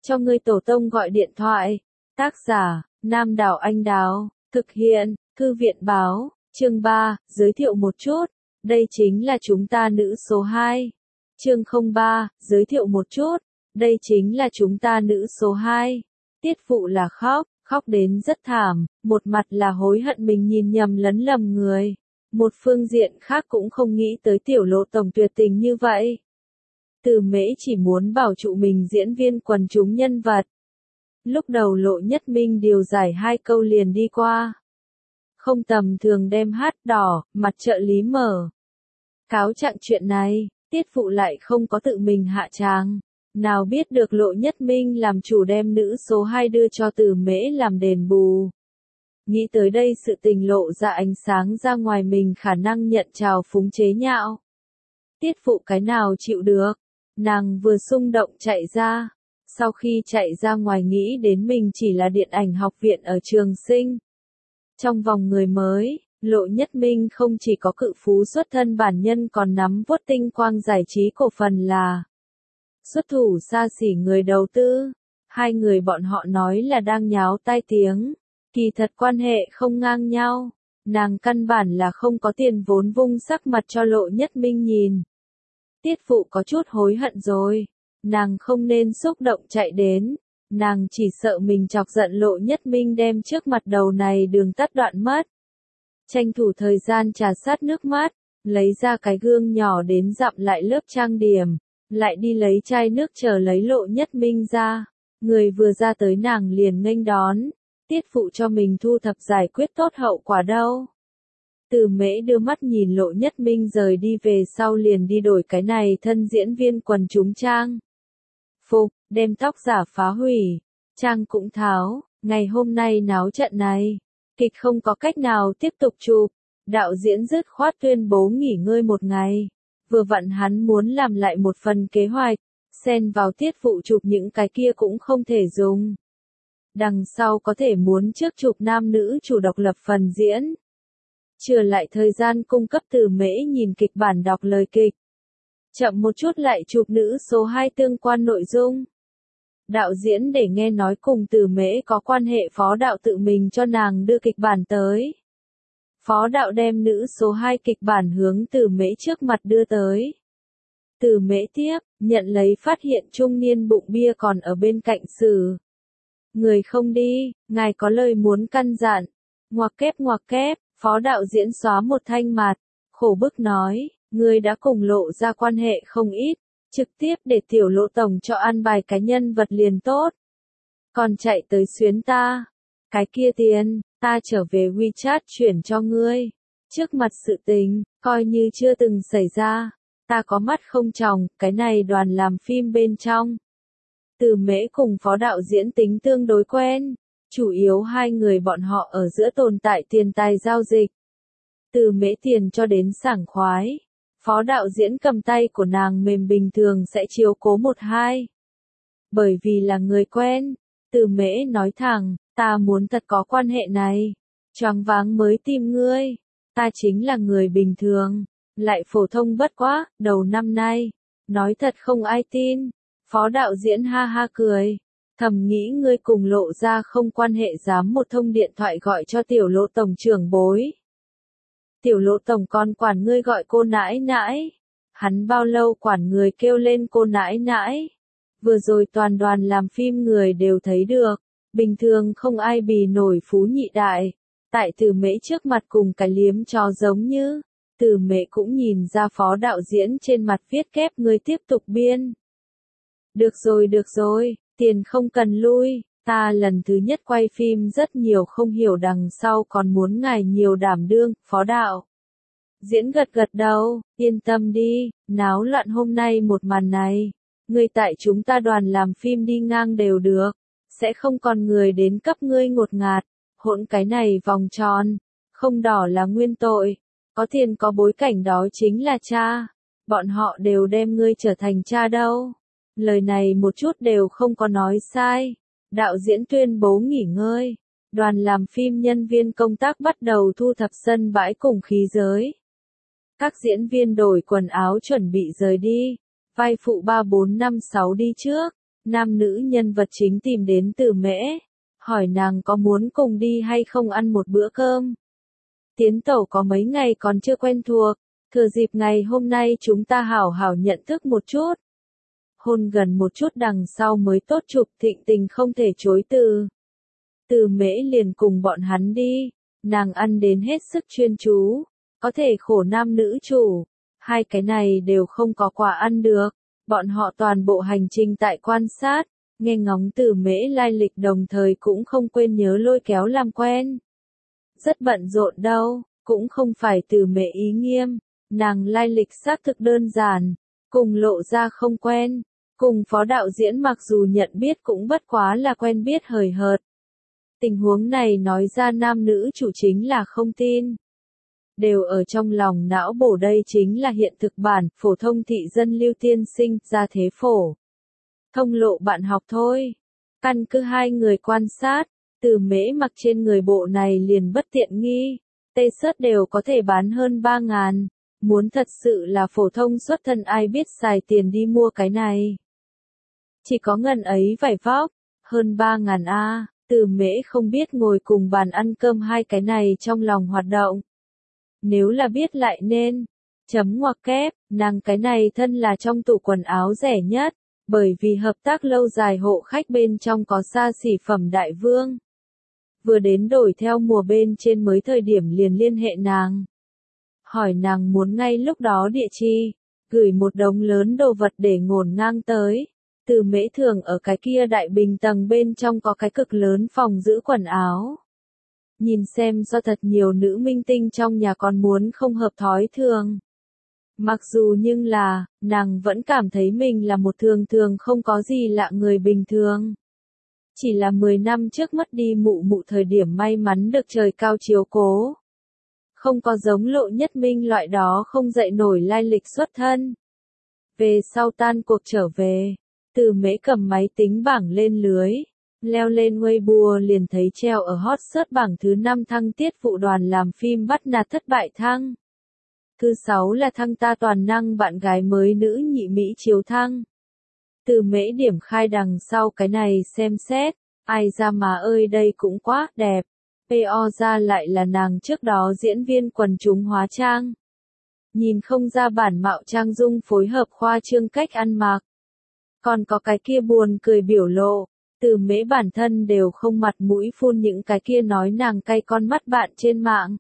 cho ngươi tổ tông gọi điện thoại. Tác giả, Nam Đảo Anh Đào, thực hiện, Thư viện Báo, chương 3, giới thiệu một chút. Đây chính là chúng ta nữ số 2. Chương 03, giới thiệu một chút. Đây chính là chúng ta nữ số 2. Tiết Phụ là khóc đến rất thảm, một mặt là hối hận mình nhìn nhầm lấn lầm người. Một phương diện khác cũng không nghĩ tới tiểu Lộ tổng tuyệt tình như vậy. Từ Mễ chỉ muốn bảo trụ mình diễn viên quần chúng nhân vật. Lúc đầu Lộ Nhất Minh điều giải 2 câu liền đi qua. Không tầm thường đem hát đỏ, mặt trợ lý mở. Cáo trạng chuyện này, Tiết Phụ lại không có tự mình hạ tràng. Nào biết được Lộ Nhất Minh làm chủ đem nữ số 2 đưa cho Từ Mễ làm đền bù. Nghĩ tới đây sự tình lộ ra ánh sáng ra ngoài mình khả năng nhận trào phúng chế nhạo. Tiết Phụ cái nào chịu được. Nàng vừa xung động chạy ra. Sau khi chạy ra ngoài nghĩ đến mình chỉ là điện ảnh học viện ở trường sinh. Trong vòng người mới, Lộ Nhất Minh không chỉ có cự phú xuất thân bản nhân còn nắm vuốt tinh quang giải trí cổ phần là xuất thủ xa xỉ người đầu tư. Hai người bọn họ nói là đang nháo tai tiếng. Kỳ thật quan hệ không ngang nhau. Nàng căn bản là không có tiền vốn vung sắc mặt cho Lộ Nhất Minh nhìn. Tiết Phụ có chút hối hận rồi. Nàng không nên xúc động chạy đến. Nàng chỉ sợ mình chọc giận Lộ Nhất Minh đem trước mặt đầu này đường tắt đoạn mất. Tranh thủ thời gian trà sát nước mắt, lấy ra cái gương nhỏ đến dặm lại lớp trang điểm, lại đi lấy chai nước chờ lấy Lộ Nhất Minh ra. Người vừa ra tới nàng liền nghênh đón. Tiết Phụ cho mình thu thập giải quyết tốt hậu quả đâu. Từ Mễ đưa mắt nhìn Lộ Nhất Minh rời đi về sau liền đi đổi cái này thân diễn viên quần chúng trang. Phục, đem tóc giả phá hủy, trang cũng tháo, ngày hôm nay náo trận này. Kịch không có cách nào tiếp tục chụp, đạo diễn dứt khoát tuyên bố nghỉ ngơi một ngày. Vừa vặn hắn muốn làm lại một phần kế hoạch, xen vào Tiết Phụ chụp những cái kia cũng không thể dùng. Đằng sau có thể muốn trước chụp nam nữ chủ độc lập phần diễn. Trừ lại thời gian cung cấp Từ Mễ nhìn kịch bản đọc lời kịch. Chậm một chút lại chụp nữ số 2 tương quan nội dung. Đạo diễn để nghe nói cùng Từ Mễ có quan hệ phó đạo tự mình cho nàng đưa kịch bản tới. Phó đạo đem nữ số 2 kịch bản hướng Từ Mễ trước mặt đưa tới. Từ Mễ tiếp, nhận lấy phát hiện trung niên bụng bia còn ở bên cạnh xử. Người không đi, ngài có lời muốn căn dặn. Ngoặc kép, phó đạo diễn xóa một thanh mặt, khổ bức nói, người đã cùng Lộ ra quan hệ không ít, trực tiếp để tiểu Lộ tổng cho an bài cái nhân vật liền tốt. Còn chạy tới xuyến ta, cái kia tiền, ta trở về WeChat chuyển cho ngươi. Trước mặt sự tình, coi như chưa từng xảy ra, ta có mắt không tròng, cái này đoàn làm phim bên trong. Từ Mễ cùng phó đạo diễn tính tương đối quen, chủ yếu hai người bọn họ ở giữa tồn tại tiền tài giao dịch. Từ Mễ tiền cho đến sảng khoái, phó đạo diễn cầm tay của nàng mềm bình thường sẽ chiếu cố một hai. Bởi vì là người quen, Từ Mễ nói thẳng, ta muốn thật có quan hệ này, choáng váng mới tìm ngươi, ta chính là người bình thường, lại phổ thông bất quá, đầu năm nay, nói thật không ai tin. Phó đạo diễn ha ha cười, thầm nghĩ ngươi cùng Lộ ra không quan hệ dám một thông điện thoại gọi cho tiểu Lộ tổng trưởng bối. Tiểu Lộ tổng còn quản ngươi gọi cô nãi nãi. Hắn bao lâu quản người kêu lên cô nãi nãi. Vừa rồi toàn đoàn làm phim người đều thấy được, bình thường không ai bì nổi phú nhị đại. Tại Từ Mễ trước mặt cùng cái liếm cho giống như, Từ Mễ cũng nhìn ra phó đạo diễn trên mặt viết kép ngươi tiếp tục biên. Được rồi, tiền không cần lui, ta lần thứ nhất quay phim rất nhiều không hiểu đằng sau còn muốn ngài nhiều đảm đương, phó đạo. Diễn gật đầu, yên tâm đi, náo loạn hôm nay một màn này, người tại chúng ta đoàn làm phim đi ngang đều được, sẽ không còn người đến cấp ngươi ngột ngạt, hỗn cái này vòng tròn, không đỏ là nguyên tội, có tiền có bối cảnh đó chính là cha, bọn họ đều đem ngươi trở thành cha đâu. Lời này một chút đều không có nói sai. Đạo diễn tuyên bố nghỉ ngơi. Đoàn làm phim nhân viên công tác bắt đầu thu thập sân bãi cùng khí giới. Các diễn viên đổi quần áo chuẩn bị rời đi. Vai phụ 3 4 5 6 đi trước. nam nữ nhân vật chính tìm đến Từ Mễ, hỏi nàng có muốn cùng đi hay không ăn một bữa cơm. Tiến tẩu có mấy ngày còn chưa quen thuộc, thừa dịp ngày hôm nay chúng ta hảo hảo nhận thức một chút. Hôn gần một chút đằng sau mới tốt chụp, Thịnh Tình không thể chối từ. Từ Mễ liền cùng bọn hắn đi, nàng ăn đến hết sức chuyên chú, có thể khổ nam nữ chủ, hai cái này đều không có quà ăn được, bọn họ toàn bộ hành trình tại quan sát, nghe ngóng Từ Mễ lai lịch đồng thời cũng không quên nhớ lôi kéo làm quen. Rất bận rộn đâu, cũng không phải Từ Mễ ý nghiêm, nàng lai lịch xác thực đơn giản, cùng Lộ ra không quen, cùng phó đạo diễn mặc dù nhận biết cũng bất quá là quen biết hời hợt. Tình huống này nói ra nam nữ chủ chính là không tin. Đều ở trong lòng não bổ đây chính là hiện thực bản, phổ thông thị dân Lưu tiên sinh, ra thế phổ. Thông lộ bạn học thôi. Căn cứ hai người quan sát, Từ Mễ mặc trên người bộ này liền bất tiện nghi. Tê sớt đều có thể bán hơn 3.000. Muốn thật sự là phổ thông xuất thân ai biết xài tiền đi mua cái này. Chỉ có ngần ấy vải vóc, hơn 3.000 a. Từ Mễ không biết ngồi cùng bàn ăn cơm hai cái này trong lòng hoạt động. Nếu là biết lại nên, chấm ngoặc kép, nàng cái này thân là trong tủ quần áo rẻ nhất, bởi vì hợp tác lâu dài hộ khách bên trong có xa xỉ phẩm đại vương. Vừa đến đổi theo mùa bên trên mới thời điểm liền liên hệ nàng. Hỏi nàng muốn ngay lúc đó địa chỉ, gửi một đống lớn đồ vật để ngổn ngang tới. Từ Mễ thường ở cái kia đại bình tầng bên trong có cái cực lớn phòng giữ quần áo. Nhìn xem do thật nhiều nữ minh tinh trong nhà còn muốn không hợp thói thường. Mặc dù nhưng là, nàng vẫn cảm thấy mình là một thường thường không có gì lạ người bình thường. Chỉ là 10 năm trước mất đi mụ mụ thời điểm may mắn được trời cao chiếu cố. Không có giống Lộ Nhất Minh loại đó không dậy nổi lai lịch xuất thân. Về sau tan cuộc trở về, Từ Mễ cầm máy tính bảng lên lưới, leo lên Weibo liền thấy treo ở hot search bảng thứ 5 thăng tiết vụ đoàn làm phim bắt nạt thất bại thăng. Thứ 6 là thăng ta toàn năng bạn gái mới nữ nhị Mỹ chiếu thăng. Từ Mễ điểm khai đằng sau cái này xem xét, ai ra mà ơi đây cũng quá đẹp. PO ra lại là nàng trước đó diễn viên quần chúng hóa trang. Nhìn không ra bản mạo trang dung phối hợp khoa trương cách ăn mặc. Còn có cái kia buồn cười biểu lộ, Từ Mễ bản thân đều không mặt mũi phun những cái kia nói nàng cay con mắt bạn trên mạng.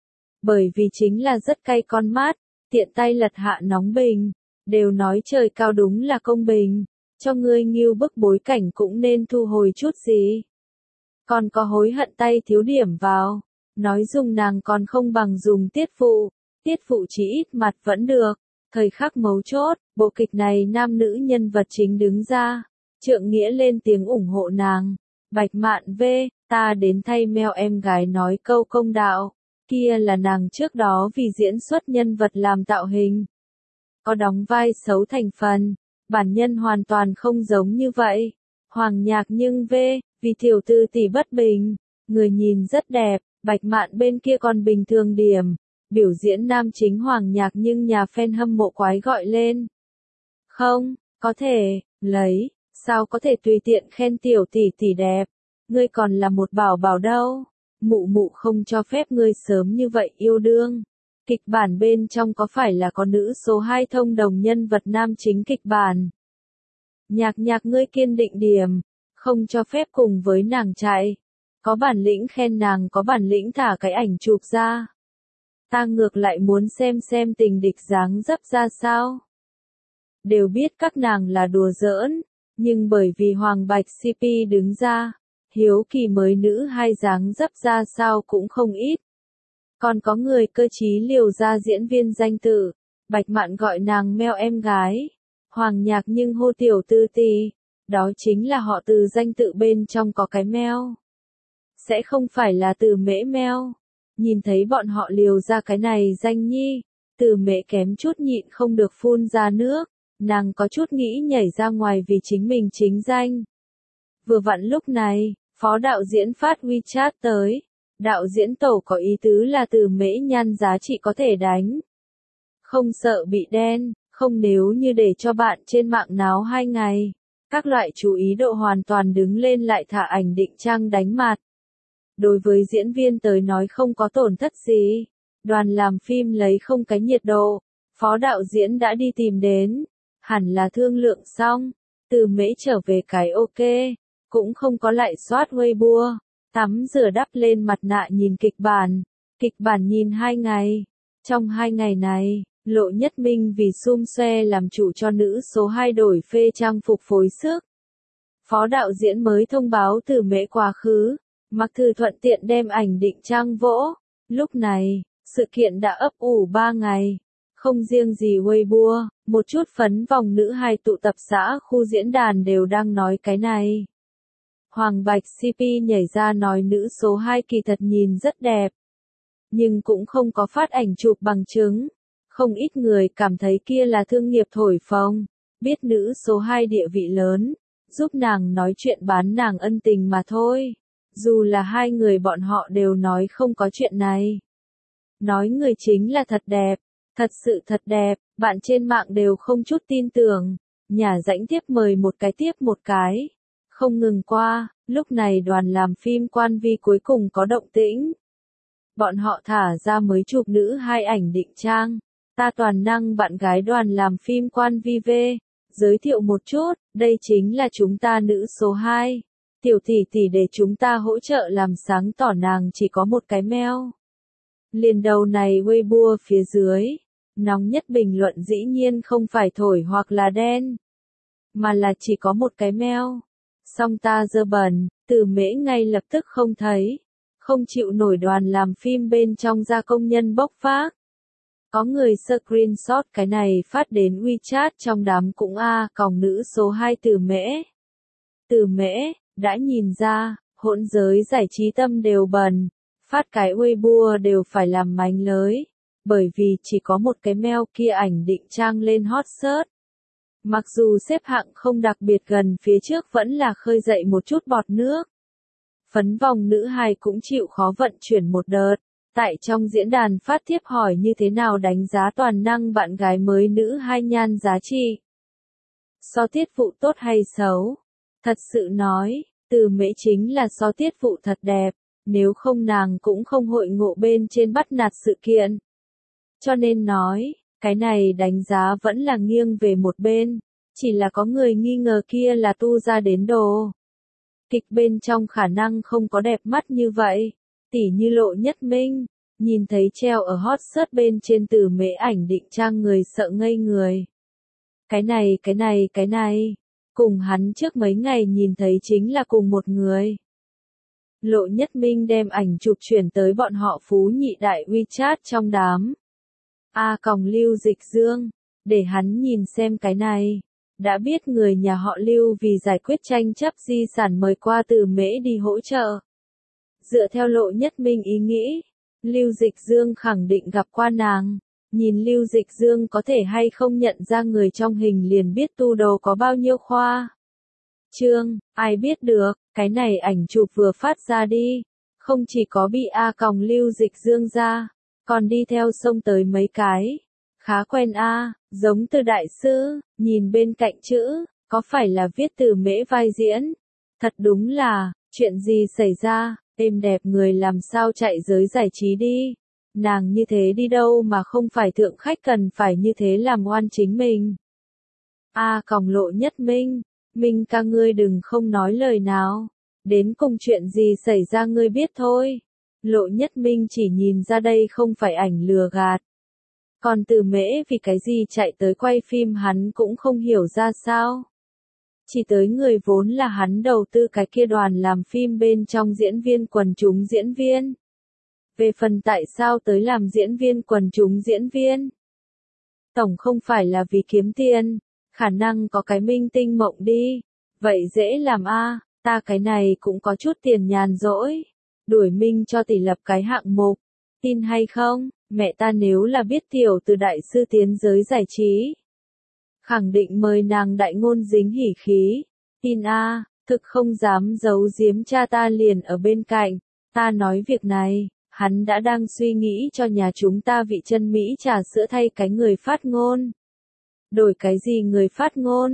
Bởi vì chính là rất cay con mắt, tiện tay lật hạ nóng bình, đều nói trời cao đúng là công bình, cho ngươi nghiêu bức bối cảnh cũng nên thu hồi chút gì. Còn có hối hận tay thiếu điểm vào, nói dùng nàng còn không bằng dùng tiết phụ chỉ ít mặt vẫn được. Thời khắc mấu chốt, bộ kịch này nam nữ nhân vật chính đứng ra, trượng nghĩa lên tiếng ủng hộ nàng. Bạch Mạn V, ta đến thay meo em gái nói câu công đạo, kia là nàng trước đó vì diễn xuất nhân vật làm tạo hình. Có đóng vai xấu thành phần, bản nhân hoàn toàn không giống như vậy. Hoàng Nhạc nhưng V, vì tiểu tư tỷ bất bình, người nhìn rất đẹp, Bạch Mạn bên kia còn bình thường điểm. Biểu diễn nam chính Hoàng Nhạc nhưng nhà fan hâm mộ quái gọi lên. Không, có thể, lấy, sao có thể tùy tiện khen tiểu tỷ tỷ đẹp, ngươi còn là một bảo bảo đâu, mụ mụ không cho phép ngươi sớm như vậy yêu đương. Kịch bản bên trong có phải là có nữ số 2 thông đồng nhân vật nam chính kịch bản? Nhạc ngươi kiên định điểm, không cho phép cùng với nàng chạy. Có bản lĩnh khen nàng có bản lĩnh thả cái ảnh chụp ra. Ta ngược lại muốn xem tình địch dáng dấp ra sao. Đều biết các nàng là đùa giỡn, nhưng bởi vì Hoàng Bạch CP đứng ra, hiếu kỳ mới nữ hai dáng dấp ra sao cũng không ít. Còn có người cơ trí liều ra diễn viên danh tự, Bạch Mạn gọi nàng meo em gái, Hoàng Nhạc nhưng hô tiểu tư tỷ, đó chính là họ Từ danh tự bên trong có cái meo. Sẽ không phải là Từ Mễ meo. Nhìn thấy bọn họ liều ra cái này danh nhi, Từ Mễ kém chút nhịn không được phun ra nước, nàng có chút nghĩ nhảy ra ngoài vì chính mình chính danh. Vừa vặn lúc này, phó đạo diễn phát WeChat tới, đạo diễn tổ có ý tứ là Từ Mễ nhan giá trị có thể đánh. Không sợ bị đen, không nếu như để cho bạn trên mạng náo 2 ngày, Các loại chú ý độ hoàn toàn đứng lên lại thả ảnh định trang đánh mặt. Đối với diễn viên tới nói không có tổn thất gì. Đoàn làm phim lấy không cái nhiệt độ. Phó đạo diễn đã đi tìm đến. Hẳn là thương lượng xong. Từ Mễ trở về cái ok. Cũng không có lại soát Weibo. Tắm rửa đắp lên mặt nạ nhìn kịch bản. Kịch bản nhìn 2 ngày. Trong 2 ngày này, Lộ Nhất Minh vì xum xoe làm chủ cho nữ số 2 đổi phê trang phục phối sức. Phó đạo diễn mới thông báo Từ Mễ quá khứ. Mặc Thư thuận tiện đem ảnh định trang vỗ. Lúc này, sự kiện đã ấp ủ 3 ngày. Không riêng gì Weibo, một chút phấn vòng nữ hài tụ tập xã khu diễn đàn đều đang nói cái này. Hoàng Bạch CP nhảy ra nói nữ số 2 kỳ thật nhìn rất đẹp. Nhưng cũng không có phát ảnh chụp bằng chứng. Không ít người cảm thấy kia là thương nghiệp thổi phồng. Biết nữ số 2 địa vị lớn. Giúp nàng nói chuyện bán nàng ân tình mà thôi. Dù là 2 người bọn họ đều nói không có chuyện này. Nói người chính là thật đẹp. Thật sự thật đẹp. Bạn trên mạng đều không chút tin tưởng. Nhà rãnh tiếp mời một cái tiếp một cái. Không ngừng qua. Lúc này đoàn làm phim Quan Vi cuối cùng có động tĩnh. Bọn họ thả ra mới chụp nữ 2 ảnh định trang. Ta toàn năng bạn gái đoàn làm phim Quan Vi V. Giới thiệu một chút, đây chính là chúng ta nữ số 2. Tiểu tỷ tỷ để chúng ta hỗ trợ làm sáng tỏ nàng chỉ có một cái mail. Liền đầu này Weibo phía dưới. Nóng nhất bình luận dĩ nhiên không phải thổi hoặc là đen. Mà là chỉ có một cái mail. Xong ta dơ bẩn, Từ Mễ ngay lập tức không thấy. Không chịu nổi đoàn làm phim bên trong ra công nhân bốc phác. Có người screenshot cái này phát đến WeChat trong đám cũng còng nữ số 2 Từ Mễ. Từ Mễ, đã nhìn ra, hỗn giới giải trí tâm đều bần. Phát cái Weibo đều phải làm mánh lới. Bởi vì chỉ có một cái mail kia ảnh định trang lên hot search. Mặc dù xếp hạng không đặc biệt gần phía trước vẫn là khơi dậy một chút bọt nước. Phấn vòng nữ hài cũng chịu khó vận chuyển một đợt. Tại trong diễn đàn phát thiếp hỏi như thế nào đánh giá toàn năng bạn gái mới nữ 2 nhan giá trị. So tiết vụ tốt hay xấu? Thật sự nói, Từ Mễ chính là so tiết vụ thật đẹp. Nếu không nàng cũng không hội ngộ bên trên bắt nạt sự kiện. Cho nên nói, cái này đánh giá vẫn là nghiêng về một bên. Chỉ là có người nghi ngờ kia là tu ra đến đồ. Kịch bên trong khả năng không có đẹp mắt như vậy. Tỉ như Lộ Nhất Minh. Nhìn thấy treo ở hot search bên trên Từ Mễ ảnh định trang người sợ ngây người. Cái này. Cùng hắn trước mấy ngày nhìn thấy chính là cùng một người. Lộ Nhất Minh đem ảnh chụp chuyển tới bọn họ phú nhị đại WeChat trong đám. Lưu Dịch Dương. Để hắn nhìn xem cái này. Đã biết người nhà họ Lưu vì giải quyết tranh chấp di sản mời qua Từ Mễ đi hỗ trợ. Dựa theo Lộ Nhất Minh ý nghĩ, Lưu Dịch Dương khẳng định gặp qua nàng. Nhìn Lưu Dịch Dương có thể hay không nhận ra người trong hình liền biết tu đồ có bao nhiêu khoa. Ai biết được, cái này ảnh chụp vừa phát ra đi. Không chỉ có bị Lưu Dịch Dương ra, còn đi theo xông tới mấy cái. Khá quen giống Từ đại sư, nhìn bên cạnh chữ, có phải là viết Từ Mễ vai diễn? Thật đúng là, chuyện gì xảy ra, êm đẹp người làm sao chạy giới giải trí đi. Nàng như thế đi đâu mà không phải thượng khách cần phải như thế làm oan chính mình. Lộ Nhất Minh, Minh ca ngươi đừng không nói lời nào. Đến cùng chuyện gì xảy ra ngươi biết thôi. Lộ Nhất Minh chỉ nhìn ra đây không phải ảnh lừa gạt. Còn Từ Mễ vì cái gì chạy tới quay phim hắn cũng không hiểu ra sao. Chỉ tới người vốn là hắn đầu tư cái kia đoàn làm phim bên trong diễn viên quần chúng diễn viên. Về phần tại sao tới làm diễn viên quần chúng diễn viên? Tổng không phải là vì kiếm tiền, khả năng có cái minh tinh mộng đi. Vậy dễ làm ta cái này cũng có chút tiền nhàn rỗi. Đuổi Minh cho tỷ lập cái hạng mục. Tin hay không, mẹ ta nếu là biết tiểu Từ đại sư tiến giới giải trí. Khẳng định mời nàng đại ngôn dính hỉ khí. Tin thực không dám giấu giếm cha ta liền ở bên cạnh. Ta nói việc này, hắn đã đang suy nghĩ cho nhà chúng ta vị chân Mỹ trà sữa thay cái người phát ngôn. Đổi cái gì người phát ngôn?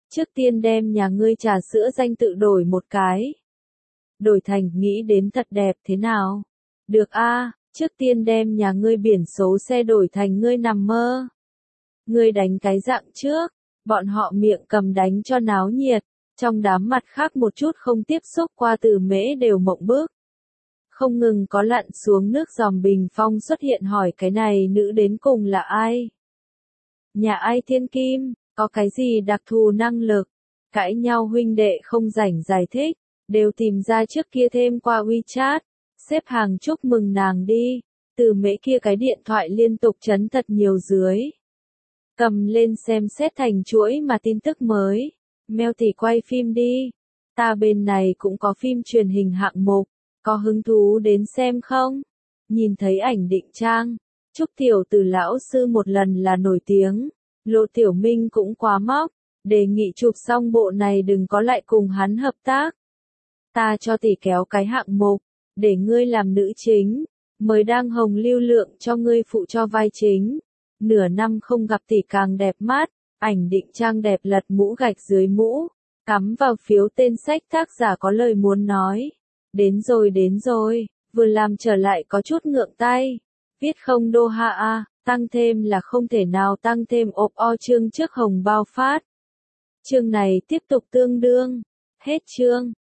Trước tiên đem nhà ngươi trà sữa danh tự đổi một cái. Đổi thành nghĩ đến thật đẹp thế nào? Được a, trước tiên đem nhà ngươi biển số xe đổi thành ngươi nằm mơ. Ngươi đánh cái dạng trước, bọn họ miệng cầm đánh cho náo nhiệt, trong đám mặt khác một chút không tiếp xúc qua từ mễ đều mộng bức. Không ngừng có lặn xuống nước dòm bình phong xuất hiện hỏi cái này nữ đến cùng là ai? Nhà ai thiên kim, có cái gì đặc thù năng lực? Cãi nhau huynh đệ không rảnh giải thích, đều tìm ra trước kia thêm qua WeChat, xếp hàng chúc mừng nàng đi, từ mễ kia cái điện thoại liên tục chấn thật nhiều dưới. Cầm lên xem xét thành chuỗi mà tin tức mới, Mel tỷ quay phim đi, ta bên này cũng có phim truyền hình hạng mục, có hứng thú đến xem không? Nhìn thấy ảnh định trang, Trúc Tiểu Từ lão sư một lần là nổi tiếng, Lộ Tiểu Minh cũng quá móc, đề nghị chụp xong bộ này đừng có lại cùng hắn hợp tác. Ta cho tỷ kéo cái hạng mục, để ngươi làm nữ chính, mới đang hồng lưu lượng cho ngươi phụ cho vai chính. Nửa năm không gặp tỷ càng đẹp mắt, ảnh định trang đẹp lật mũ gạch dưới mũ, cắm vào phiếu tên sách tác giả có lời muốn nói. Đến rồi, vừa làm trở lại có chút ngượng tay. Viết không đô ha a, tăng thêm là không thể nào tăng thêm ộp o chương trước hồng bao phát. Chương này tiếp tục tương đương. Hết chương.